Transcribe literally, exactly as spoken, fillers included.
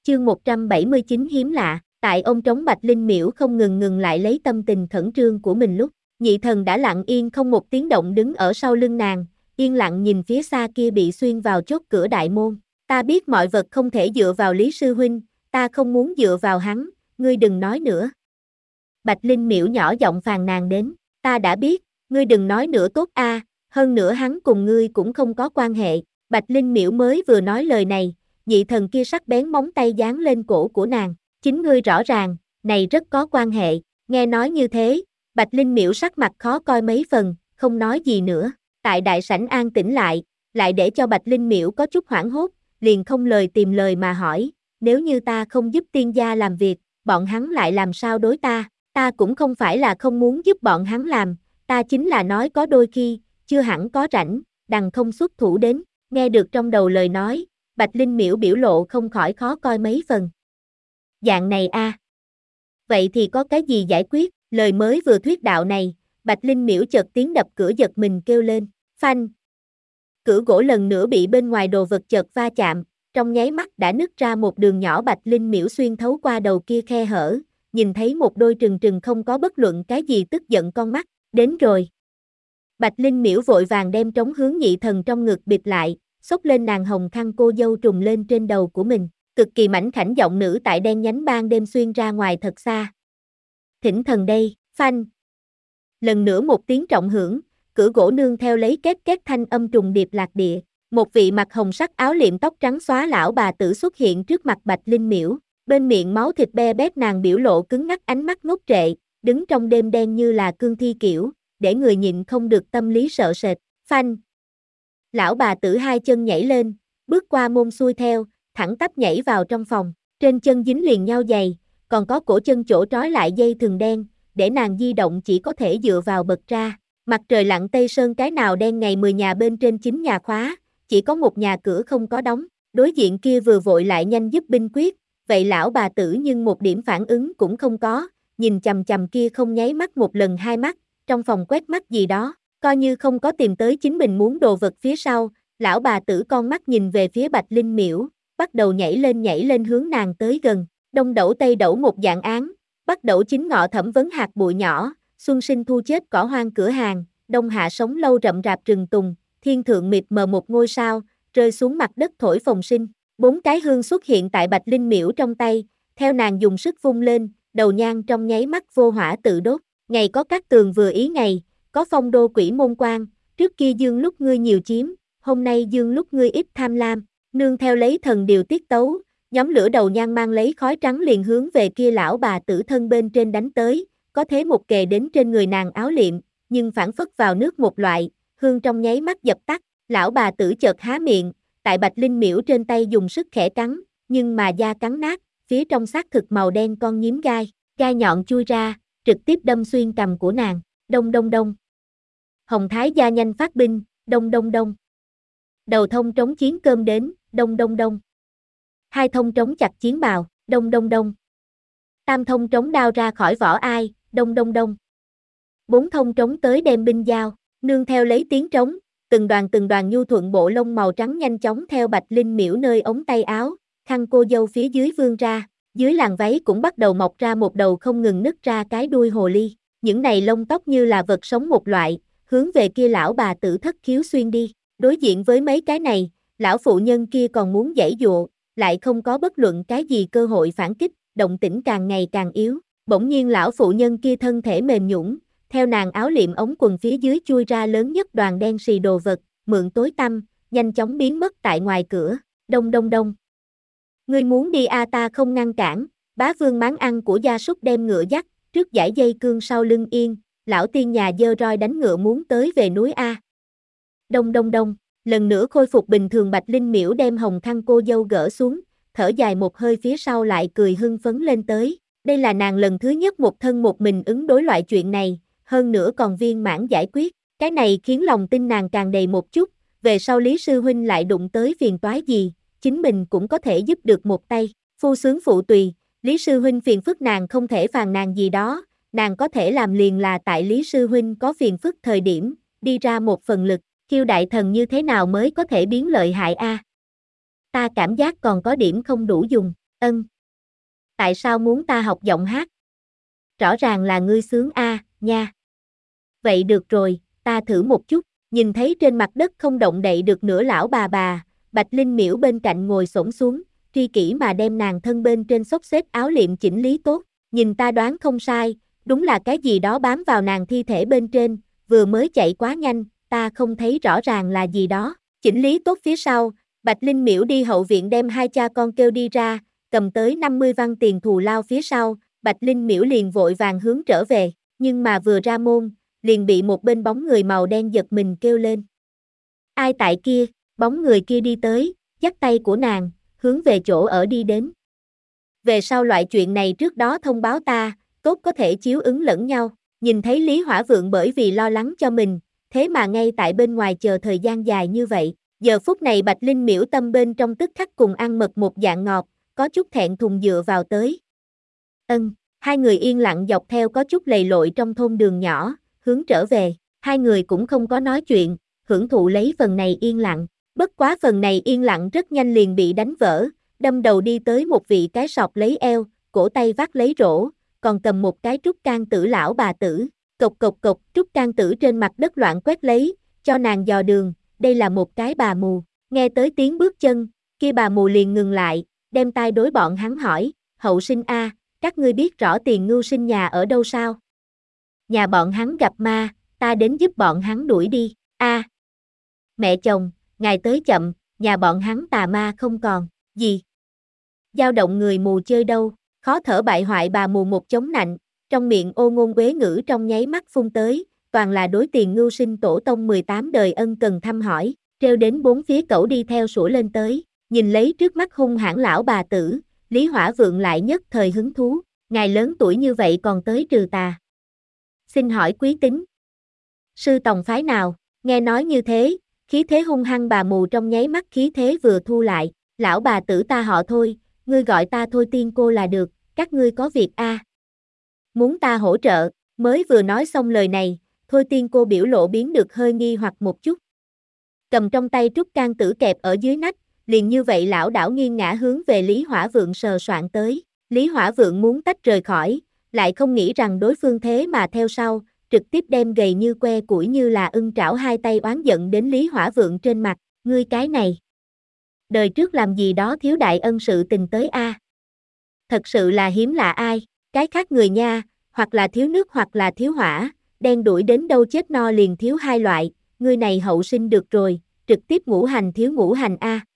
Chương một trăm bảy mươi chín hiếm lạ, tại ông trống Bạch Linh Miễu không ngừng ngừng lại lấy tâm tình khẩn trương của mình lúc, nhị thần đã lặng yên không một tiếng động đứng ở sau lưng nàng, yên lặng nhìn phía xa kia bị xuyên vào chốt cửa đại môn. Ta biết mọi vật không thể dựa vào Lý Sư Huynh, ta không muốn dựa vào hắn, ngươi đừng nói nữa. Bạch Linh Miễu nhỏ giọng phàn nàn đến, ta đã biết, ngươi đừng nói nữa tốt a, hơn nữa hắn cùng ngươi cũng không có quan hệ. Bạch Linh Miễu mới vừa nói lời này, nhị thần kia sắc bén móng tay giáng lên cổ của nàng, chính ngươi rõ ràng, này rất có quan hệ. Nghe nói như thế, Bạch Linh Miễu sắc mặt khó coi mấy phần, không nói gì nữa. Tại đại sảnh an tĩnh lại, lại để cho Bạch Linh Miễu có chút hoảng hốt, liền không lời tìm lời mà hỏi, nếu như ta không giúp tiên gia làm việc, bọn hắn lại làm sao đối ta? Ta cũng không phải là không muốn giúp bọn hắn làm, ta chính là nói có đôi khi, chưa hẳn có rảnh, đằng không xuất thủ đến. Nghe được trong đầu lời nói, Bạch Linh Miễu biểu lộ không khỏi khó coi mấy phần. Dạng này a, à. Vậy thì có cái gì giải quyết? Lời mới vừa thuyết đạo này, Bạch Linh Miễu chợt tiếng đập cửa giật mình kêu lên, phanh. Cửa gỗ lần nữa bị bên ngoài đồ vật chợt va chạm, trong nháy mắt đã nứt ra một đường nhỏ. Bạch Linh Miễu xuyên thấu qua đầu kia khe hở, nhìn thấy một đôi trừng trừng không có bất luận cái gì tức giận con mắt, đến rồi. Bạch Linh Miễu vội vàng đem trống hướng nhị thần trong ngực bịt lại, xốc lên nàng hồng khăn cô dâu trùm lên trên đầu của mình, cực kỳ mảnh khảnh giọng nữ tại đen nhánh ban đêm xuyên ra ngoài thật xa. Thỉnh thần đây, phanh. Lần nữa một tiếng trọng hưởng, cửa gỗ nương theo lấy két két thanh âm trùng điệp lạc địa, một vị mặc hồng sắc áo liệm tóc trắng xóa lão bà tử xuất hiện trước mặt Bạch Linh Miễu, bên miệng máu thịt be bét, nàng biểu lộ cứng ngắc, ánh mắt ngốc trệ, đứng trong đêm đen như là cương thi kiểu, để người nhịn không được tâm lý sợ sệt. Phanh. Lão bà tử hai chân nhảy lên, bước qua môn xuôi theo, thẳng tắp nhảy vào trong phòng, trên chân dính liền nhau giày, còn có cổ chân chỗ trói lại dây thừng đen, để nàng di động chỉ có thể dựa vào bật ra. Mặt trời lặn tây sơn, cái nào đen ngày mười nhà bên trên chín nhà khóa, chỉ có một nhà cửa không có đóng, đối diện kia vừa vội lại nhanh giúp binh quyết, vậy lão bà tử nhưng một điểm phản ứng cũng không có, nhìn chằm chằm kia không nháy mắt một lần hai mắt, trong phòng quét mắt gì đó, coi như không có tìm tới chính mình muốn đồ vật phía sau, lão bà tử con mắt nhìn về phía Bạch Linh Miễu, bắt đầu nhảy lên nhảy lên hướng nàng tới gần, đông đẩu tây đẩu một dạng án, bắt đẩu chính ngọ thẩm vấn hạt bụi nhỏ, xuân sinh thu chết cỏ hoang cửa hàng, đông hạ sống lâu rậm rạp rừng tùng, thiên thượng mịt mờ một ngôi sao, rơi xuống mặt đất thổi phồng sinh, bốn cái hương xuất hiện tại Bạch Linh Miễu trong tay, theo nàng dùng sức vung lên, đầu nhang trong nháy mắt vô hỏa tự đốt, ngày có các tường vừa ý ngày, có phong đô quỷ môn quan, trước kia dương lúc ngươi nhiều chiếm, hôm nay dương lúc ngươi ít tham lam, nương theo lấy thần điều tiết tấu, nhóm lửa đầu nhang mang lấy khói trắng liền hướng về kia lão bà tử thân bên trên đánh tới, có thế một kề đến trên người nàng áo liệm, nhưng phản phất vào nước một loại, hương trong nháy mắt dập tắt, lão bà tử chợt há miệng, tại Bạch Linh Miễu trên tay dùng sức khẽ cắn, nhưng mà da cắn nát, phía trong xác thực màu đen con nhím gai, gai nhọn chui ra, trực tiếp đâm xuyên cằm của nàng, đông đông đông. Hồng Thái gia nhanh phát binh, đông đông đông. Đầu thông trống chiến cơm đến, đông đông đông. Hai thông trống chặt chiến bào, đông đông đông. Tam thông trống đao ra khỏi vỏ ai, đông đông đông. Bốn thông trống tới đem binh giao, nương theo lấy tiếng trống, từng đoàn từng đoàn nhu thuận bộ lông màu trắng nhanh chóng theo Bạch Linh Miễu nơi ống tay áo, khăn cô dâu phía dưới vươn ra, dưới làn váy cũng bắt đầu mọc ra một đầu không ngừng nứt ra cái đuôi hồ ly, những này lông tóc như là vật sống một loại, hướng về kia lão bà tử thất khiếu xuyên đi, đối diện với mấy cái này, lão phụ nhân kia còn muốn giãy dụa, lại không có bất luận cái gì cơ hội phản kích, động tĩnh càng ngày càng yếu, bỗng nhiên lão phụ nhân kia thân thể mềm nhũn, theo nàng áo liệm ống quần phía dưới chui ra lớn nhất đoàn đen xì đồ vật, mượn tối tăm, nhanh chóng biến mất tại ngoài cửa, đông đông đông. Ngươi muốn đi a, ta không ngăn cản, bá vương máng ăn của gia súc đem ngựa dắt, trước dải dây cương sau lưng yên, lão tiên nhà giơ roi đánh ngựa muốn tới về núi a. Đông đông đông, lần nữa khôi phục bình thường. Bạch Linh Miễu đem hồng khăn cô dâu gỡ xuống, thở dài một hơi phía sau lại cười hưng phấn lên tới, đây là nàng lần thứ nhất một thân một mình ứng đối loại chuyện này, hơn nữa còn viên mãn giải quyết, cái này khiến lòng tin nàng càng đầy một chút, về sau Lý Sư Huynh lại đụng tới phiền toái gì, chính mình cũng có thể giúp được một tay, phu sướng phụ tùy, Lý Sư Huynh phiền phức nàng không thể phàn nàn gì đó, nàng có thể làm liền là tại Lý Sư Huynh có phiền phức thời điểm, đi ra một phần lực, Kiêu đại thần như thế nào mới có thể biến lợi hại a? Ta cảm giác còn có điểm không đủ dùng, Ân. Tại sao muốn ta học giọng hát? Rõ ràng là ngươi sướng a, nha. Vậy được rồi, ta thử một chút. Nhìn thấy trên mặt đất không động đậy được nữa lão bà bà, Bạch Linh Miễu bên cạnh ngồi xổm xuống, tri kỷ mà đem nàng thân bên trên xốc xếp áo liệm chỉnh lý tốt. Nhìn ta đoán không sai, đúng là cái gì đó bám vào nàng thi thể bên trên, vừa mới chạy quá nhanh, ta không thấy rõ ràng là gì đó. Chỉnh lý tốt phía sau, Bạch Linh Miễu đi hậu viện đem hai cha con kêu đi ra, cầm tới năm mươi văn tiền thù lao phía sau, Bạch Linh Miễu liền vội vàng hướng trở về, nhưng mà vừa ra môn, liền bị một bên bóng người màu đen giật mình kêu lên. Ai tại kia? Bóng người kia đi tới, dắt tay của nàng, hướng về chỗ ở đi đến. Về sau loại chuyện này trước đó thông báo ta, tốt có thể chiếu ứng lẫn nhau. Nhìn thấy Lý Hỏa Vượng bởi vì lo lắng cho mình, thế mà ngay tại bên ngoài chờ thời gian dài như vậy. Giờ phút này Bạch Linh Miễu tâm bên trong tức khắc cùng ăn mật một dạng ngọt, có chút thẹn thùng dựa vào tới. Ân, hai người yên lặng dọc theo có chút lầy lội trong thôn đường nhỏ, hướng trở về. Hai người cũng không có nói chuyện, hưởng thụ lấy phần này yên lặng. Bất quá phần này yên lặng rất nhanh liền bị đánh vỡ, đâm đầu đi tới một vị cái sọt lấy eo, cổ tay vác lấy rổ, còn cầm một cái trúc can tử lão bà tử. Cộc cộc cộc, trúc can tử trên mặt đất loạn quét lấy, cho nàng dò đường, đây là một cái bà mù. Nghe tới tiếng bước chân, kia bà mù liền ngừng lại, đem tai đối bọn hắn hỏi, hậu sinh a, các ngươi biết rõ Tiền Ngưu sinh nhà ở đâu sao? Nhà bọn hắn gặp ma, ta đến giúp bọn hắn đuổi đi. A, mẹ chồng, ngài tới chậm, nhà bọn hắn tà ma không còn. Gì? Dao động người mù chơi đâu? Khó thở bại hoại bà mù một chống nạnh, trong miệng ô ngôn quế ngữ trong nháy mắt phun tới, toàn là đối Tiền Ngưu sinh tổ tông mười tám đời ân cần thăm hỏi, treo đến bốn phía cẩu đi theo sủa lên tới, nhìn lấy trước mắt hung hãn lão bà tử, Lý Hỏa Vượng lại nhất thời hứng thú, ngài lớn tuổi như vậy còn tới trừ tà. Xin hỏi quý tính. Sư tòng phái nào? Nghe nói như thế, khí thế hung hăng bà mù trong nháy mắt khí thế vừa thu lại, lão bà tử ta họ Thôi, ngươi gọi ta Thôi tiên cô là được, các ngươi có việc a? À? Muốn ta hỗ trợ? Mới vừa nói xong lời này, Thôi tiên cô biểu lộ biến được hơi nghi hoặc một chút. Cầm trong tay trúc can tử kẹp ở dưới nách, liền như vậy lão đảo nghiêng ngã hướng về Lý Hỏa Vượng sờ soạn tới. Lý Hỏa Vượng muốn tách rời khỏi, lại không nghĩ rằng đối phương thế mà theo sau, trực tiếp đem gầy như que củi như là ưng trảo hai tay oán giận đến Lý Hỏa Vượng trên mặt, ngươi cái này. Đời trước làm gì đó thiếu đại ân sự tình tới a? À? Thật sự là hiếm lạ ai, cái khác người nha, hoặc là thiếu nước hoặc là thiếu hỏa, đen đuổi đến đâu chết no liền thiếu hai loại, ngươi này hậu sinh được rồi, trực tiếp ngũ hành thiếu ngũ hành a.